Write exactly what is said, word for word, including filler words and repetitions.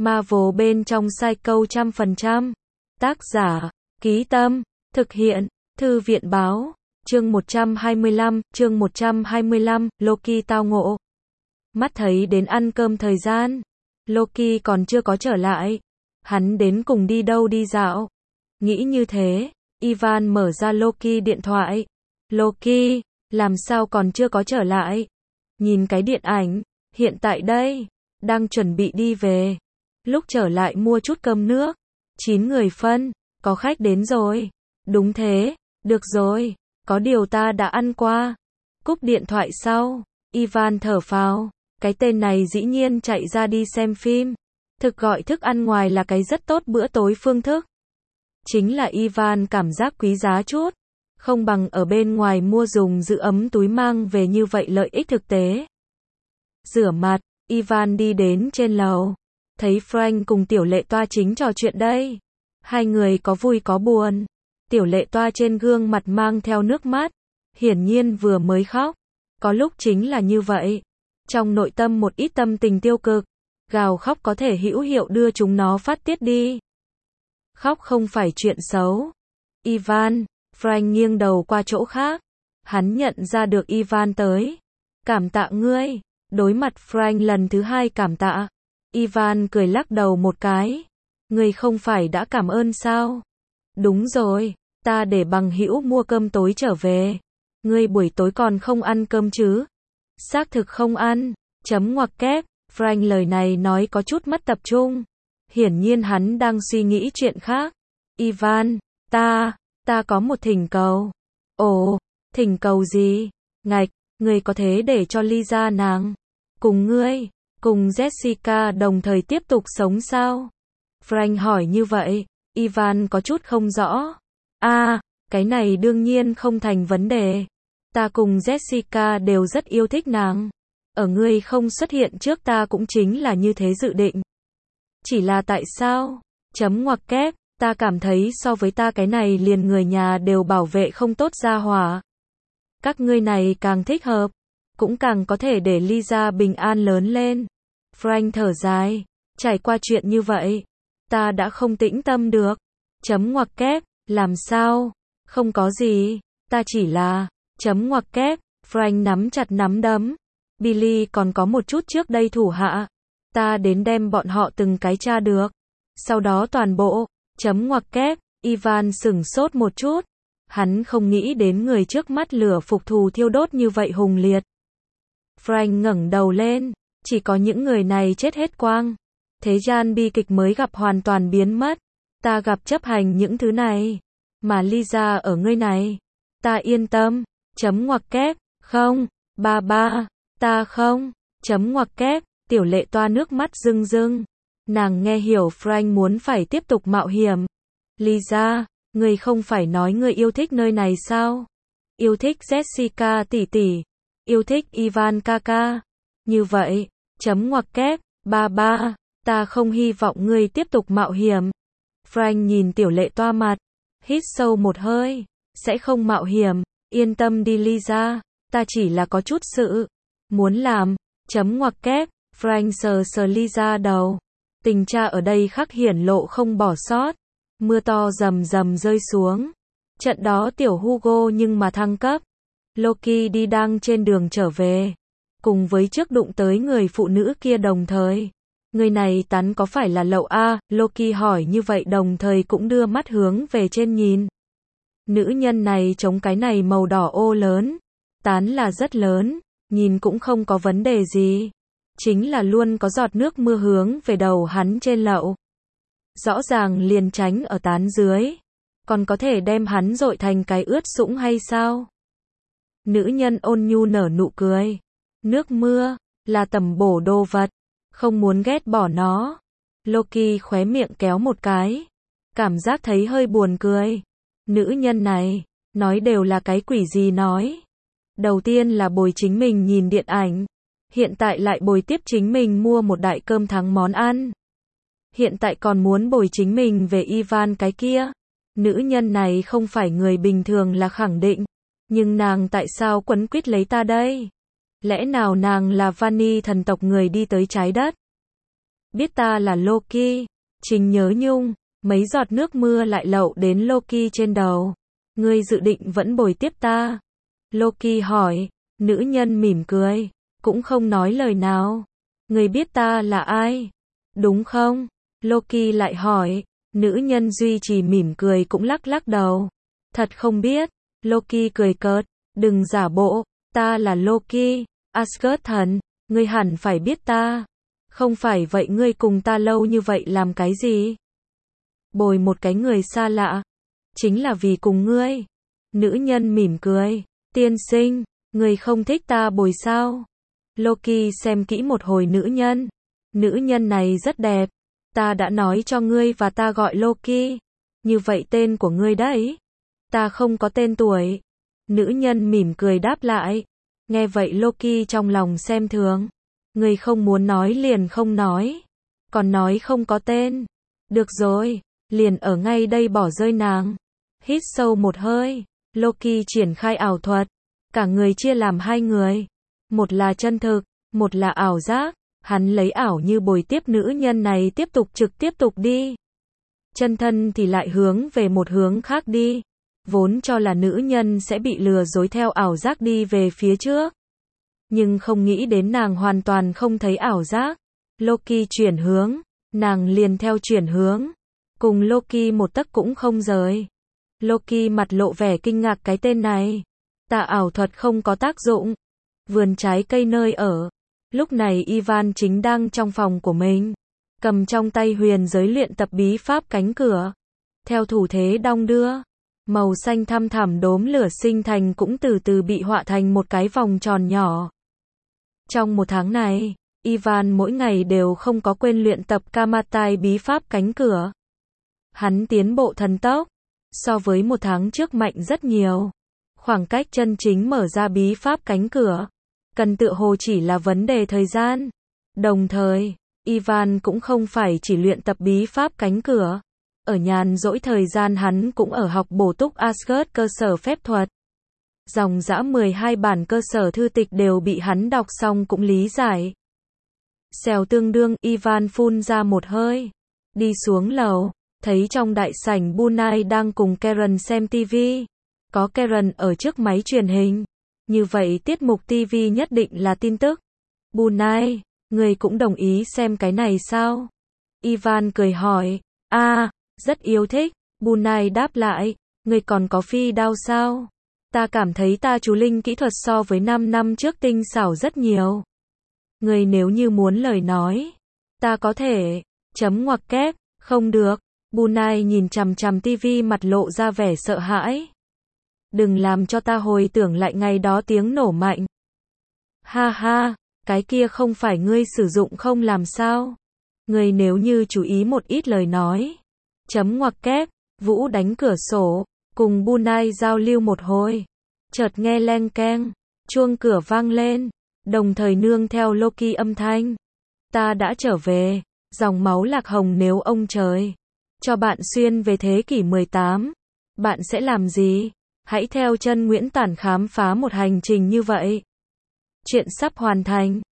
Marvel bên trong Psycho trăm phần trăm. Tác giả, Ký Tâm, thực hiện, Thư viện Báo, chương một trăm hai mươi lăm, chương một trăm hai mươi lăm, Loki tao ngộ. Mắt thấy đến ăn cơm thời gian, Loki còn chưa có trở lại. Hắn đến cùng đi đâu đi dạo? Nghĩ như thế, Ivan mở ra Loki điện thoại. Loki, làm sao còn chưa có trở lại? Nhìn cái điện ảnh, hiện tại đây, đang chuẩn bị đi về. Lúc trở lại mua chút cơm nước. Chín người phân, có khách đến rồi. Đúng thế, được rồi, có điều ta đã ăn qua. Cúp điện thoại sau, Ivan thở phào, cái tên này dĩ nhiên chạy ra đi xem phim. Thực gọi thức ăn ngoài là cái rất tốt bữa tối phương thức. Chính là Ivan cảm giác quý giá chút, không bằng ở bên ngoài mua dùng giữ ấm túi mang về như vậy lợi ích thực tế. Rửa mặt, Ivan đi đến trên lầu, thấy Frank cùng Tiểu Lệ Toa chính trò chuyện đây. Hai người có vui có buồn. Tiểu Lệ Toa trên gương mặt mang theo nước mắt, hiển nhiên vừa mới khóc. Có lúc chính là như vậy, trong nội tâm một ít tâm tình tiêu cực, gào khóc có thể hữu hiệu đưa chúng nó phát tiết đi. Khóc không phải chuyện xấu. Ivan, Frank nghiêng đầu qua chỗ khác. Hắn nhận ra được Ivan tới. Cảm tạ ngươi. Đối mặt Frank lần thứ hai cảm tạ. Ivan cười lắc đầu một cái. Ngươi không phải đã cảm ơn sao? Đúng rồi, ta để bằng hữu mua cơm tối trở về. Ngươi buổi tối còn không ăn cơm chứ? Xác thực không ăn. Chấm ngoặc kép. Frank lời này nói có chút mất tập trung. Hiển nhiên hắn đang suy nghĩ chuyện khác. Ivan, ta, ta có một thỉnh cầu. Ồ, thỉnh cầu gì? Ngạch, ngươi có thế để cho Lisa nàng cùng ngươi, cùng Jessica đồng thời tiếp tục sống sao? Frank hỏi như vậy, Ivan có chút không rõ. À, cái này đương nhiên không thành vấn đề. Ta cùng Jessica đều rất yêu thích nàng. Ở ngươi không xuất hiện trước ta cũng chính là như thế dự định. Chỉ là tại sao? Chấm ngoặc kép, ta cảm thấy so với ta cái này liền người nhà đều bảo vệ không tốt gia hỏa. Các ngươi này càng thích hợp, cũng càng có thể để Lisa bình an lớn lên. Frank thở dài, trải qua chuyện như vậy, ta đã không tĩnh tâm được. Chấm ngoặc kép, làm sao? Không có gì, ta chỉ là, chấm ngoặc kép, Frank nắm chặt nắm đấm. Billy còn có một chút trước đây thủ hạ. Ta đến đem bọn họ từng cái tra được. Sau đó toàn bộ, chấm ngoặc kép, Ivan sửng sốt một chút. Hắn không nghĩ đến người trước mắt lửa phục thù thiêu đốt như vậy hùng liệt. Frank ngẩng đầu lên, chỉ có những người này chết hết quang. Thế gian bi kịch mới gặp hoàn toàn biến mất. Ta gặp chấp hành những thứ này. Mà Lisa ở ngươi này. Ta yên tâm, chấm ngoặc kép, không, ba ba, ta không, chấm ngoặc kép. Tiểu Lệ Toa nước mắt rưng rưng. Nàng nghe hiểu Frank muốn phải tiếp tục mạo hiểm. Lisa, ngươi không phải nói ngươi yêu thích nơi này sao? Yêu thích Jessica tỷ tỷ, yêu thích Ivan kaka. Như vậy, chấm ngoặc kép, ba ba, ta không hy vọng ngươi tiếp tục mạo hiểm. Frank nhìn Tiểu Lệ Toa mặt, hít sâu một hơi, sẽ không mạo hiểm, yên tâm đi Lisa, ta chỉ là có chút sự muốn làm, chấm ngoặc kép. Frank sờ sờ Lisa đầu. Tình cha ở đây khắc hiển lộ không bỏ sót. Mưa to rầm rầm rơi xuống. Trận đó tiểu Hugo nhưng mà thăng cấp. Loki đi đang trên đường trở về. Cùng với trước đụng tới người phụ nữ kia đồng thời. Người này tán có phải là lậu a? Loki hỏi như vậy đồng thời cũng đưa mắt hướng về trên nhìn. Nữ nhân này chống cái này màu đỏ ô lớn. Tán là rất lớn. Nhìn cũng không có vấn đề gì. Chính là luôn có giọt nước mưa hướng về đầu hắn trên lậu. Rõ ràng liền tránh ở tán dưới. Còn có thể đem hắn dội thành cái ướt sũng hay sao? Nữ nhân ôn nhu nở nụ cười. Nước mưa, là tầm bổ đồ vật. Không muốn ghét bỏ nó. Loki khóe miệng kéo một cái. Cảm giác thấy hơi buồn cười. Nữ nhân này, nói đều là cái quỷ gì nói. Đầu tiên là bồi chính mình nhìn điện ảnh. Hiện tại lại bồi tiếp chính mình mua một đại cơm thắng món ăn. Hiện tại còn muốn bồi chính mình về Ivan cái kia. Nữ nhân này không phải người bình thường là khẳng định. Nhưng nàng tại sao quấn quýt lấy ta đây? Lẽ nào nàng là Vani thần tộc người đi tới trái đất? biết ta là Loki. Trình Nhớ Nhung, mấy giọt nước mưa lại lậu đến Loki trên đầu. Ngươi dự định vẫn bồi tiếp ta? Loki hỏi, nữ nhân mỉm cười, cũng không nói lời nào. Ngươi biết ta là ai? Đúng không? Loki lại hỏi, nữ nhân duy trì mỉm cười cũng lắc lắc đầu. Thật không biết. Loki cười cợt, đừng giả bộ, ta là Loki, Asgard thần, ngươi hẳn phải biết ta. Không phải vậy ngươi cùng ta lâu như vậy làm cái gì? Bồi một cái người xa lạ, chính là vì cùng ngươi. Nữ nhân mỉm cười, tiên sinh, ngươi không thích ta bồi sao? Loki xem kỹ một hồi nữ nhân. Nữ nhân này rất đẹp. Ta đã nói cho ngươi và ta gọi Loki. Như vậy tên của ngươi đấy. Ta không có tên tuổi. Nữ nhân mỉm cười đáp lại. Nghe vậy Loki trong lòng xem thường. Ngươi không muốn nói liền không nói. Còn nói không có tên. Được rồi, liền ở ngay đây bỏ rơi nàng. Hít sâu một hơi. Loki triển khai ảo thuật. Cả người chia làm hai người. Một là chân thực, một là ảo giác. Hắn lấy ảo như bồi tiếp nữ nhân này tiếp tục trực tiếp tục đi. Chân thân thì lại hướng về một hướng khác đi. Vốn cho là nữ nhân sẽ bị lừa dối theo ảo giác đi về phía trước. Nhưng không nghĩ đến nàng hoàn toàn không thấy ảo giác. Loki chuyển hướng, nàng liền theo chuyển hướng. Cùng Loki một tấc cũng không rời. Loki mặt lộ vẻ kinh ngạc cái tên này. Tà ảo thuật không có tác dụng. Vườn trái cây nơi ở. Lúc này Ivan chính đang trong phòng của mình. Cầm trong tay huyền giới luyện tập bí pháp cánh cửa. Theo thủ thế đong đưa. Màu xanh thăm thẳm đốm lửa sinh thành cũng từ từ bị họa thành một cái vòng tròn nhỏ. Trong một tháng này, Ivan mỗi ngày đều không có quên luyện tập Kamatai bí pháp cánh cửa. Hắn tiến bộ thần tốc. So với một tháng trước mạnh rất nhiều. Khoảng cách chân chính mở ra bí pháp cánh cửa. Cần tựa hồ chỉ là vấn đề thời gian. Đồng thời, Ivan cũng không phải chỉ luyện tập bí pháp cánh cửa. Ở nhàn rỗi thời gian hắn cũng ở học bổ túc Asgard cơ sở phép thuật. Dòng dã mười hai bản cơ sở thư tịch đều bị hắn đọc xong cũng lý giải. Xèo tương đương, Ivan phun ra một hơi. Đi xuống lầu, thấy trong đại sảnh Bunai đang cùng Karen xem tivi. Có Karen ở trước máy truyền hình. Như vậy tiết mục tivi nhất định là tin tức. Bunai, người cũng đồng ý xem cái này sao? Ivan cười hỏi. A, à, rất yêu thích. Bunai đáp lại. Người còn có phi đao sao? Ta cảm thấy ta chú linh kỹ thuật so với năm năm trước tinh xảo rất nhiều. Người nếu như muốn lời nói, ta có thể, chấm ngoặc kép, không được. Bunai nhìn chằm chằm tivi mặt lộ ra vẻ sợ hãi. Đừng làm cho ta hồi tưởng lại ngày đó tiếng nổ mạnh. Ha ha, cái kia không phải ngươi sử dụng không làm sao. Ngươi nếu như chú ý một ít lời nói. Chấm ngoặc kép, Vũ đánh cửa sổ, cùng Bunai giao lưu một hồi. Chợt nghe leng keng, chuông cửa vang lên, đồng thời nương theo Loki âm thanh. Ta đã trở về, dòng máu lạc hồng nếu ông trời cho bạn xuyên về thế kỷ mười tám, bạn sẽ làm gì? Hãy theo chân Nguyễn Tản khám phá một hành trình như vậy. Chuyện sắp hoàn thành.